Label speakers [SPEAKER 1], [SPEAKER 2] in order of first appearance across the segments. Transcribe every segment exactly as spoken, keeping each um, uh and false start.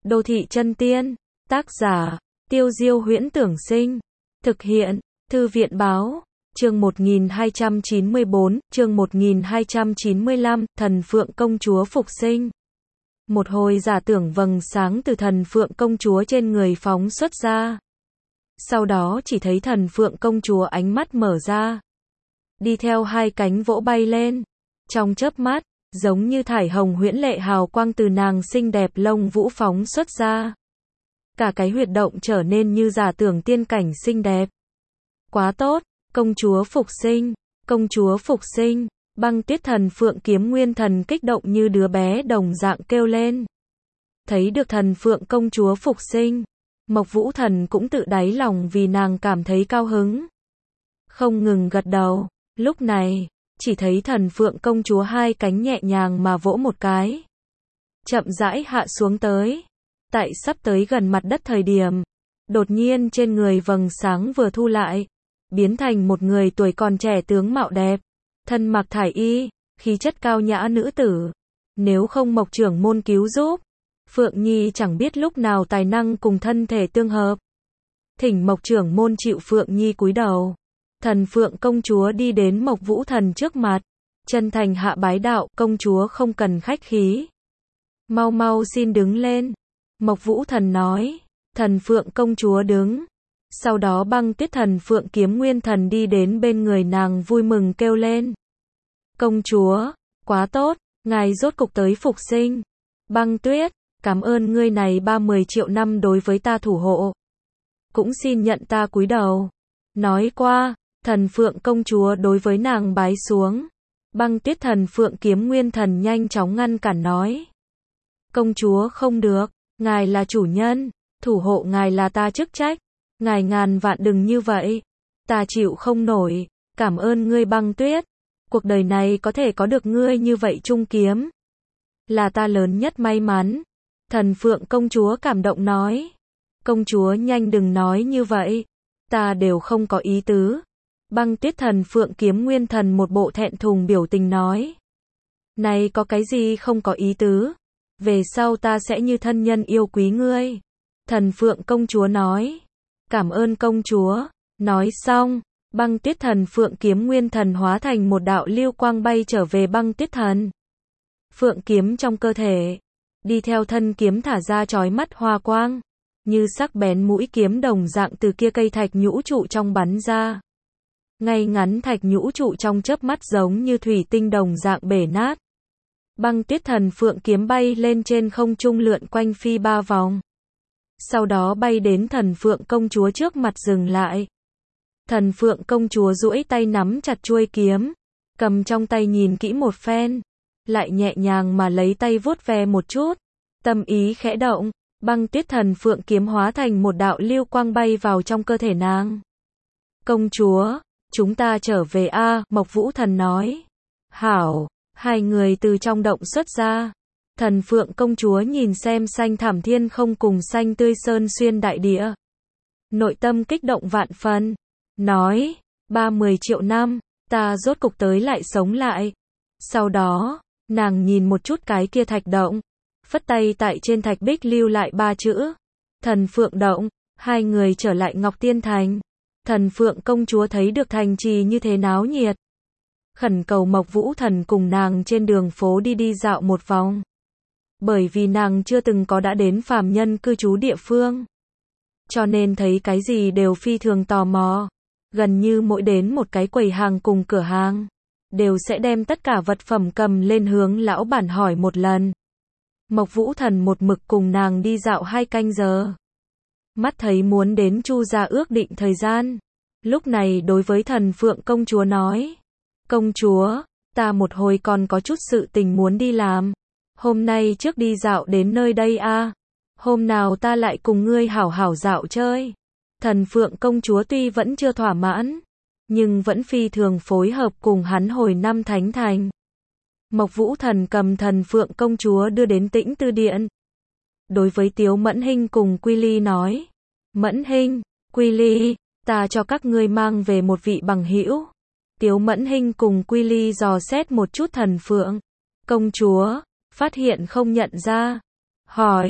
[SPEAKER 1] Đô thị chân tiên, tác giả, Tiêu Diêu Huyễn Tưởng Sinh, thực hiện, Thư viện Báo, chương một nghìn hai trăm chín mươi bốn, chương một nghìn hai trăm chín mươi lăm, Thần Phượng Công Chúa phục sinh. Một hồi giả tưởng vầng sáng từ Thần Phượng Công Chúa trên người phóng xuất ra. Sau đó chỉ thấy Thần Phượng Công Chúa ánh mắt mở ra, đi theo hai cánh vỗ bay lên. Trong chớp mắt, giống như thải hồng huyễn lệ hào quang từ nàng xinh đẹp lông vũ phóng xuất ra. Cả cái huyệt động trở nên như giả tưởng tiên cảnh xinh đẹp. Quá tốt, công chúa phục sinh, công chúa phục sinh, Băng Tuyết Thần Phượng Kiếm Nguyên Thần kích động như đứa bé đồng dạng kêu lên. Thấy được Thần Phượng Công Chúa phục sinh, Mộc Vũ Thần cũng tự đáy lòng vì nàng cảm thấy cao hứng. Không ngừng gật đầu, lúc này, chỉ thấy Thần Phượng Công Chúa hai cánh nhẹ nhàng mà vỗ một cái. Chậm rãi hạ xuống tới. Tại sắp tới gần mặt đất thời điểm, đột nhiên trên người vầng sáng vừa thu lại, biến thành một người tuổi còn trẻ tướng mạo đẹp, thân mặc thải y, khí chất cao nhã nữ tử. Nếu không Mộc trưởng môn cứu giúp, Phượng Nhi chẳng biết lúc nào tài năng cùng thân thể tương hợp. Thỉnh Mộc trưởng môn chịu. Phượng Nhi cúi đầu. Thần Phượng Công Chúa đi đến Mộc Vũ Thần trước mặt, chân thành hạ bái đạo, công chúa không cần khách khí. Mau mau xin đứng lên. Mộc Vũ Thần nói. Thần Phượng Công Chúa đứng. Sau đó Băng Tuyết Thần Phượng Kiếm Nguyên Thần đi đến bên người nàng vui mừng kêu lên. Công chúa, quá tốt, ngài rốt cục tới phục sinh. Băng Tuyết, cảm ơn ngươi này ba mươi triệu năm đối với ta thủ hộ. Cũng xin nhận ta cúi đầu. Nói qua, Thần Phượng Công Chúa đối với nàng bái xuống. Băng Tuyết Thần Phượng Kiếm Nguyên Thần nhanh chóng ngăn cản nói. Công chúa không được, ngài là chủ nhân, thủ hộ ngài là ta chức trách. Ngài ngàn vạn đừng như vậy, ta chịu không nổi, cảm ơn ngươi Băng Tuyết. Cuộc đời này có thể có được ngươi như vậy trung kiếm, là ta lớn nhất may mắn. Thần Phượng Công Chúa cảm động nói. Công chúa nhanh đừng nói như vậy, ta đều không có ý tứ. Băng Tuyết Thần Phượng Kiếm Nguyên Thần một bộ thẹn thùng biểu tình nói. Này có cái gì không có ý tứ, về sau ta sẽ như thân nhân yêu quý ngươi. Thần Phượng Công Chúa nói. Cảm ơn công chúa. Nói xong, Băng Tuyết Thần Phượng Kiếm Nguyên Thần hóa thành một đạo lưu quang bay trở về Băng Tuyết Thần Phượng Kiếm trong cơ thể. Đi theo thân kiếm thả ra chói mắt hoa quang, như sắc bén mũi kiếm đồng dạng từ kia cây thạch nhũ trụ trong bắn ra. Ngay ngắn thạch nhũ trụ trong chớp mắt giống như thủy tinh đồng dạng bể nát. Băng Tuyết Thần Phượng Kiếm bay lên trên không trung lượn quanh phi ba vòng. Sau đó bay đến Thần Phượng Công Chúa trước mặt dừng lại. Thần Phượng Công Chúa duỗi tay nắm chặt chuôi kiếm, cầm trong tay nhìn kỹ một phen, lại nhẹ nhàng mà lấy tay vuốt ve một chút, tâm ý khẽ động, Băng Tuyết Thần Phượng Kiếm hóa thành một đạo lưu quang bay vào trong cơ thể nàng. Công chúa, chúng ta trở về a, Mộc Vũ Thần nói. Hảo, hai người từ trong động xuất ra. Thần Phượng Công Chúa nhìn xem xanh thảm thiên không cùng xanh tươi sơn xuyên đại địa. Nội tâm kích động vạn phần. Nói, ba mươi triệu năm, ta rốt cục tới lại sống lại. Sau đó, nàng nhìn một chút cái kia thạch động, phất tay tại trên thạch bích lưu lại ba chữ. Thần Phượng Động, hai người trở lại Ngọc Tiên Thành. Thần Phượng Công Chúa thấy được thành trì như thế náo nhiệt, khẩn cầu Mộc Vũ Thần cùng nàng trên đường phố đi đi dạo một vòng. Bởi vì nàng chưa từng có đã đến phàm nhân cư trú địa phương, cho nên thấy cái gì đều phi thường tò mò. Gần như mỗi đến một cái quầy hàng cùng cửa hàng, đều sẽ đem tất cả vật phẩm cầm lên hướng lão bản hỏi một lần. Mộc Vũ Thần một mực cùng nàng đi dạo hai canh giờ. Mắt thấy muốn đến Chu gia ước định thời gian. Lúc này đối với Thần Phượng Công Chúa nói. Công chúa, ta một hồi còn có chút sự tình muốn đi làm. Hôm nay trước đi dạo đến nơi đây a, à. Hôm nào ta lại cùng ngươi hảo hảo dạo chơi. Thần Phượng Công Chúa tuy vẫn chưa thỏa mãn, nhưng vẫn phi thường phối hợp cùng hắn hồi năm Thánh Thành. Mộc Vũ Thần cầm Thần Phượng Công Chúa đưa đến Tĩnh Tư Điện. Đối với Tiếu Mẫn Hinh cùng Quy Ly nói. Mẫn Hinh, Quy Ly, ta cho các ngươi mang về một vị bằng hữu. Tiếu Mẫn Hinh cùng Quy Ly dò xét một chút Thần Phượng Công Chúa, phát hiện không nhận ra. Hỏi,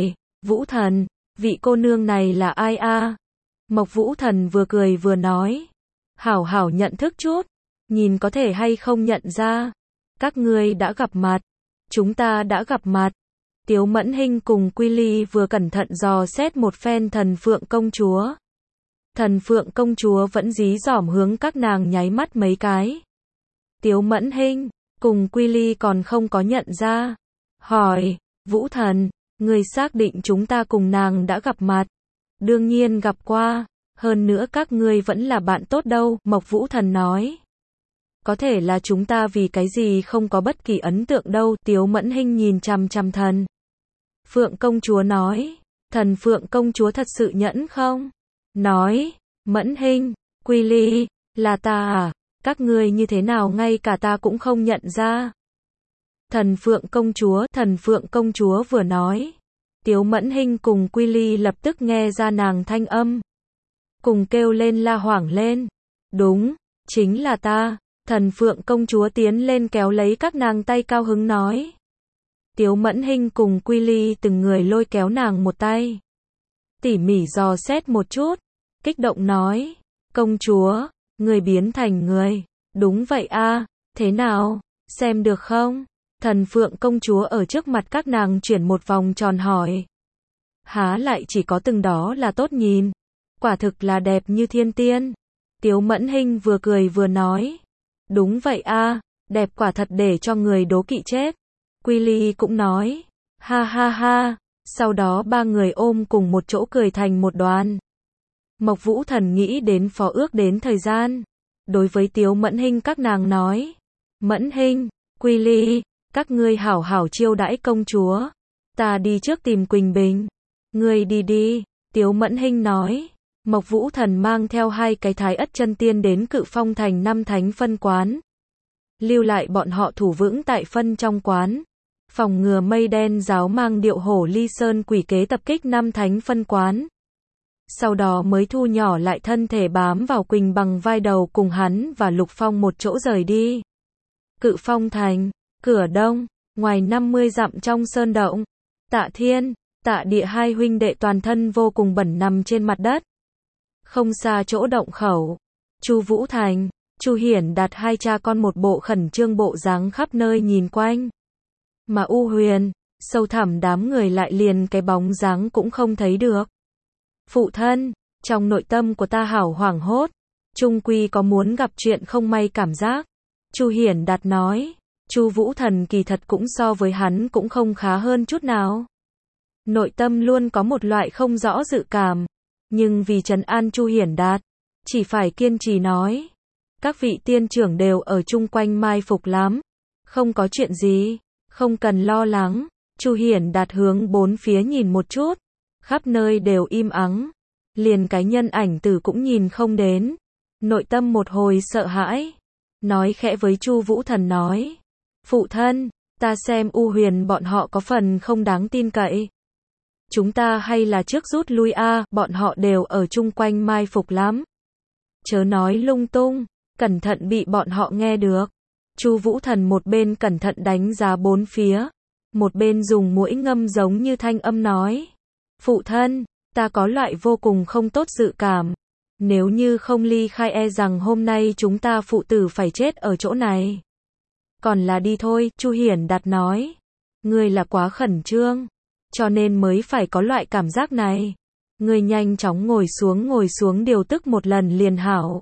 [SPEAKER 1] Vũ Thần, vị cô nương này là ai a? Mộc Vũ Thần vừa cười vừa nói. Hảo hảo nhận thức chút, nhìn có thể hay không nhận ra. Các ngươi đã gặp mặt. Chúng ta đã gặp mặt. Tiếu Mẫn Hinh cùng Quy Ly vừa cẩn thận dò xét một phen Thần Phượng công chúa. Thần Phượng công chúa vẫn dí dỏm hướng các nàng nháy mắt mấy cái. Tiếu Mẫn Hinh cùng Quy Ly còn không có nhận ra. Hỏi, Vũ Thần, người xác định chúng ta cùng nàng đã gặp mặt? Đương nhiên gặp qua, hơn nữa các ngươi vẫn là bạn tốt đâu, Mộc Vũ Thần nói. Có thể là chúng ta vì cái gì không có bất kỳ ấn tượng đâu, Tiếu Mẫn Hinh nhìn chằm chằm Thần Phượng công chúa nói. Thần Phượng công chúa thật sự nhẫn không? Nói, Mẫn Hinh, Quy Ly, là ta à? Các ngươi như thế nào ngay cả ta cũng không nhận ra? Thần Phượng công chúa, Thần Phượng công chúa vừa nói. Tiếu Mẫn Hinh cùng Quy Ly lập tức nghe ra nàng thanh âm. Cùng kêu lên la hoảng lên. Đúng, chính là ta. Thần Phượng công chúa tiến lên kéo lấy các nàng tay cao hứng nói. Tiếu Mẫn Hinh cùng Quy Ly từng người lôi kéo nàng một tay. Tỉ mỉ dò xét một chút. Kích động nói. Công chúa, người biến thành người. Đúng vậy a, thế nào, xem được không? Thần Phượng công chúa ở trước mặt các nàng chuyển một vòng tròn hỏi. Há lại chỉ có từng đó là tốt nhìn. Quả thực là đẹp như thiên tiên. Tiếu Mẫn Hinh vừa cười vừa nói. Đúng vậy a, đẹp quả thật để cho người đố kỵ chết. Quy Ly cũng nói. Ha ha ha, sau đó ba người ôm cùng một chỗ cười thành một đoàn. Mộc Vũ Thần nghĩ đến phó ước đến thời gian. Đối với Tiếu Mẫn Hinh các nàng nói. Mẫn Hinh, Quy Ly, các ngươi hảo hảo chiêu đãi công chúa. Ta đi trước tìm Quỳnh Bình. Ngươi đi đi, Tiếu Mẫn Hinh nói. Mộc Vũ Thần mang theo hai cái Thái Ất chân tiên đến Cự Phong thành năm thánh phân quán. Lưu lại bọn họ thủ vững tại phân trong quán. Phòng ngừa mây đen giáo mang điệu hổ ly sơn quỷ kế tập kích năm thánh phân quán. Sau đó mới thu nhỏ lại thân thể bám vào Quỳnh bằng vai đầu cùng hắn và Lục Phong một chỗ rời đi. Cự Phong thành, cửa đông, ngoài năm mươi dặm trong sơn động. Tạ Thiên, Tạ Địa hai huynh đệ toàn thân vô cùng bẩn nằm trên mặt đất. Không xa chỗ động khẩu, Chu Vũ Thành, Chu Hiển Đạt hai cha con một bộ khẩn trương bộ dáng khắp nơi nhìn quanh. Mà U Huyền, sâu thẳm đám người lại liền cái bóng dáng cũng không thấy được. Phụ thân, trong nội tâm của ta hảo hoảng hốt, chung quy có muốn gặp chuyện không may cảm giác. Chu Hiển Đạt nói, Chu Vũ Thần kỳ thật cũng so với hắn cũng không khá hơn chút nào. Nội tâm luôn có một loại không rõ dự cảm, nhưng vì trấn an Chu Hiển Đạt, chỉ phải kiên trì nói. Các vị tiên trưởng đều ở chung quanh mai phục lắm, không có chuyện gì, không cần lo lắng. Chu Hiển Đạt hướng bốn phía nhìn một chút, khắp nơi đều im ắng, liền cái nhân ảnh tử cũng nhìn không đến. Nội tâm một hồi sợ hãi, nói khẽ với Chu Vũ Thần nói, phụ thân, ta xem U Huyền bọn họ có phần không đáng tin cậy. Chúng ta hay là trước rút lui a, bọn họ đều ở chung quanh mai phục lắm. Chớ nói lung tung, cẩn thận bị bọn họ nghe được. Chu Vũ Thần một bên cẩn thận đánh giá bốn phía, một bên dùng mũi ngâm giống như thanh âm nói. Phụ thân, ta có loại vô cùng không tốt dự cảm. Nếu như không ly khai e rằng hôm nay chúng ta phụ tử phải chết ở chỗ này. Còn là đi thôi, Chu Hiển Đạt nói. Ngươi là quá khẩn trương, cho nên mới phải có loại cảm giác này. Ngươi nhanh chóng ngồi xuống ngồi xuống điều tức một lần liền hảo.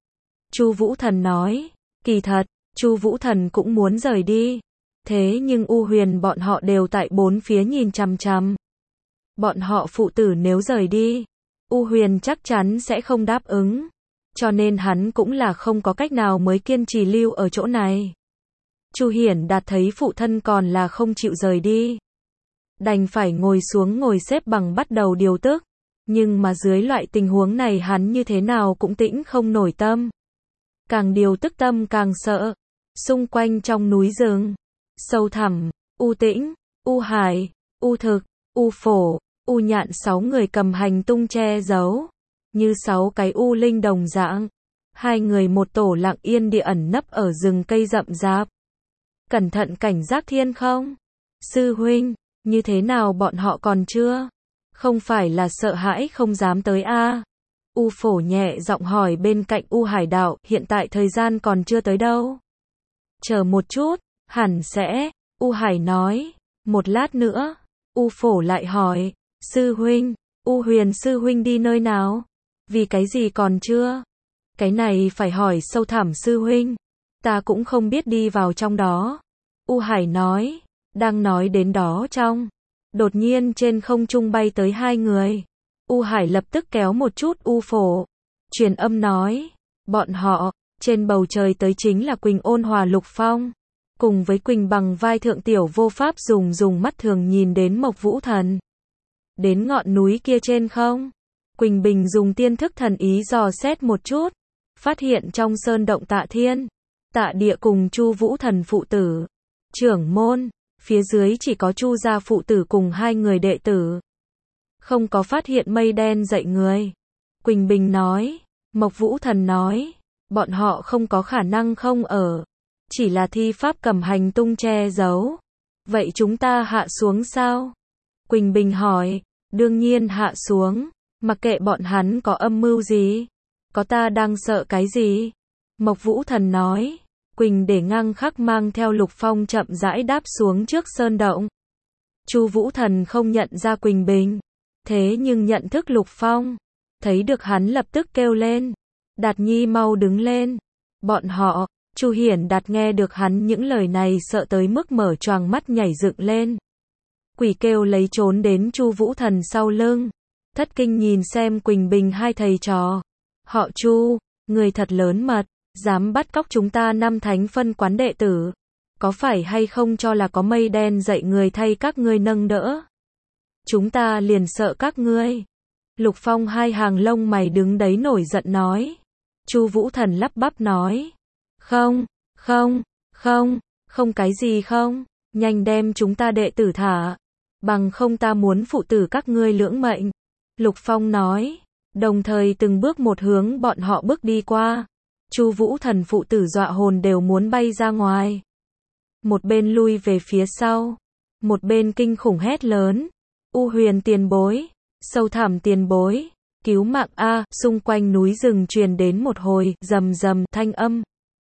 [SPEAKER 1] Chu Vũ Thần nói, kỳ thật, Chu Vũ Thần cũng muốn rời đi. Thế nhưng U Huyền bọn họ đều tại bốn phía nhìn chằm chằm. Bọn họ phụ tử nếu rời đi, U Huyền chắc chắn sẽ không đáp ứng. Cho nên hắn cũng là không có cách nào mới kiên trì lưu ở chỗ này. Chu Hiển Đạt thấy phụ thân còn là không chịu rời đi, đành phải ngồi xuống ngồi xếp bằng bắt đầu điều tức. Nhưng mà dưới loại tình huống này hắn như thế nào cũng tĩnh không nổi tâm. Càng điều tức tâm càng sợ. Xung quanh trong núi rừng, sâu thẳm, U Tĩnh, U Hải, U Thực, U Phổ, U Nhạn sáu người cầm hành tung che giấu, như sáu cái U Linh đồng dạng. Hai người một tổ lặng yên địa ẩn nấp ở rừng cây rậm rạp. Cẩn thận cảnh giác thiên không? Sư huynh, như thế nào bọn họ còn chưa? Không phải là sợ hãi không dám tới a? U Phổ nhẹ giọng hỏi bên cạnh U Hải đạo, hiện tại thời gian còn chưa tới đâu. Chờ một chút, hẳn sẽ, U Hải nói, một lát nữa. U Phổ lại hỏi, sư huynh, U Huyền sư huynh đi nơi nào? Vì cái gì còn chưa? Cái này phải hỏi sâu thẳm sư huynh. Ta cũng không biết đi vào trong đó. U Hải nói, đang nói đến đó trong. Đột nhiên trên không trung bay tới hai người. U Hải lập tức kéo một chút U Phổ. Truyền âm nói, bọn họ, trên bầu trời tới chính là Quỳnh Ôn Hòa Lục Phong. Cùng với Quỳnh bằng vai thượng tiểu vô pháp dùng dùng mắt thường nhìn đến Mộc Vũ Thần. Đến ngọn núi kia trên không? Quỳnh Bình dùng tiên thức thần ý dò xét một chút. Phát hiện trong sơn động Tạ Thiên, Tạ Địa cùng Chu Vũ Thần phụ tử. Trưởng môn, phía dưới chỉ có Chu gia phụ tử cùng hai người đệ tử. Không có phát hiện mây đen dậy người. Quỳnh Bình nói, Mộc Vũ Thần nói, bọn họ không có khả năng không ở. Chỉ là thi pháp cầm hành tung che giấu. Vậy chúng ta hạ xuống sao? Quỳnh Bình hỏi, đương nhiên hạ xuống, mặc kệ bọn hắn có âm mưu gì. Có ta đang sợ cái gì? Mộc Vũ Thần nói, Quỳnh để ngang khắc mang theo Lục Phong chậm rãi đáp xuống trước sơn động. Chu Vũ Thần không nhận ra Quỳnh Bình, thế nhưng nhận thức Lục Phong, thấy được hắn lập tức kêu lên, Đạt Nhi mau đứng lên. Bọn họ, Chu Hiển Đạt nghe được hắn những lời này sợ tới mức mở choàng mắt nhảy dựng lên. Quỷ kêu lấy trốn đến Chu Vũ Thần sau lưng. Thất kinh nhìn xem Quỳnh Bình hai thầy trò. Họ Chu, người thật lớn mật, dám bắt cóc chúng ta năm thánh phân quán đệ tử. Có phải hay không cho là có mây đen dậy người thay các ngươi nâng đỡ? Chúng ta liền sợ các ngươi. Lục Phong hai hàng lông mày đứng đấy nổi giận nói. Chu Vũ Thần lắp bắp nói. Không, không, không, không cái gì không, nhanh đem chúng ta đệ tử thả. Bằng không ta muốn phụ tử các ngươi lưỡng mệnh. Lục Phong nói, đồng thời từng bước một hướng bọn họ bước đi qua. Chu Vũ Thần phụ tử dọa hồn đều muốn bay ra ngoài. Một bên lui về phía sau, một bên kinh khủng hét lớn. U Huyền tiền bối, sâu thẳm tiền bối, cứu mạng a, xung quanh núi rừng truyền đến một hồi rầm rầm thanh âm.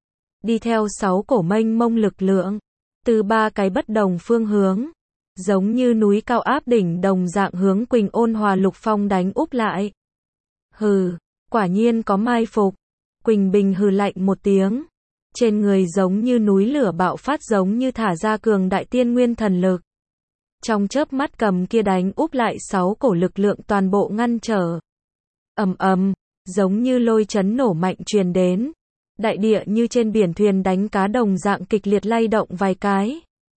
[SPEAKER 1] Đi theo sáu cổ mênh mông lực lượng, từ ba cái bất đồng phương hướng, giống như núi cao áp đỉnh đồng dạng hướng Quỳnh Ôn Hòa Lục Phong đánh úp lại. Hừ, quả nhiên có mai phục. Quỳnh Bình hừ lạnh một tiếng, trên người giống như núi lửa bạo phát, giống như thả ra cường đại tiên nguyên thần lực. Trong chớp mắt cầm kia đánh úp lại sáu cổ lực lượng toàn bộ ngăn trở. Ầm ầm, giống như lôi chấn nổ mạnh truyền đến. Đại địa như trên biển thuyền đánh cá đồng dạng kịch liệt lay động vài cái.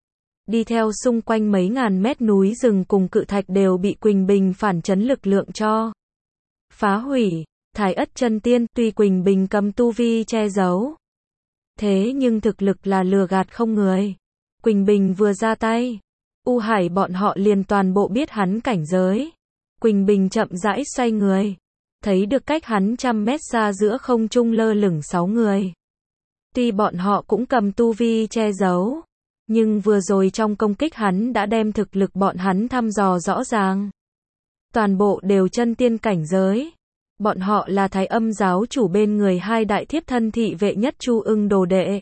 [SPEAKER 1] Đi theo xung quanh mấy ngàn mét núi rừng cùng cự thạch đều bị Quỳnh Bình phản chấn lực lượng cho phá hủy. Thái Ất chân tiên, tuy Quỳnh Bình cầm tu vi che giấu, thế nhưng thực lực là lừa gạt không người. Quỳnh Bình vừa ra tay, U Hải bọn họ liền toàn bộ biết hắn cảnh giới. Quỳnh Bình chậm rãi xoay người, thấy được cách hắn trăm mét xa giữa không trung lơ lửng sáu người. Tuy bọn họ cũng cầm tu vi che giấu, nhưng vừa rồi trong công kích hắn đã đem thực lực bọn hắn thăm dò rõ ràng. Toàn bộ đều chân tiên cảnh giới. Bọn họ là Thái Âm giáo chủ bên người hai đại thiếp thân thị vệ nhất Chu Ưng đồ đệ.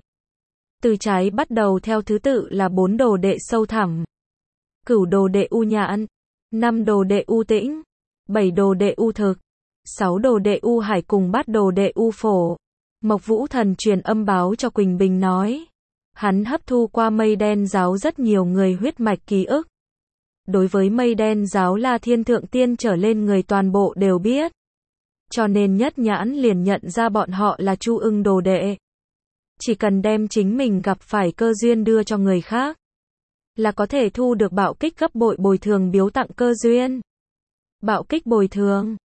[SPEAKER 1] Từ trái bắt đầu theo thứ tự là bốn đồ đệ sâu thẳm, cửu đồ đệ U Nhạn, năm đồ đệ U Tĩnh, bảy đồ đệ U Thực, sáu đồ đệ U Hải cùng bát đồ đệ U Phổ. Mộc Vũ Thần truyền âm báo cho Quỳnh Bình nói, hắn hấp thu qua mây đen giáo rất nhiều người huyết mạch ký ức. Đối với mây đen giáo là thiên thượng tiên trở lên người toàn bộ đều biết. Cho nên nhất nhãn liền nhận ra bọn họ là Chu Ưng đồ đệ. Chỉ cần đem chính mình gặp phải cơ duyên đưa cho người khác, là có thể thu được bạo kích gấp bội bồi thường biếu tặng cơ duyên. Bạo kích bồi thường,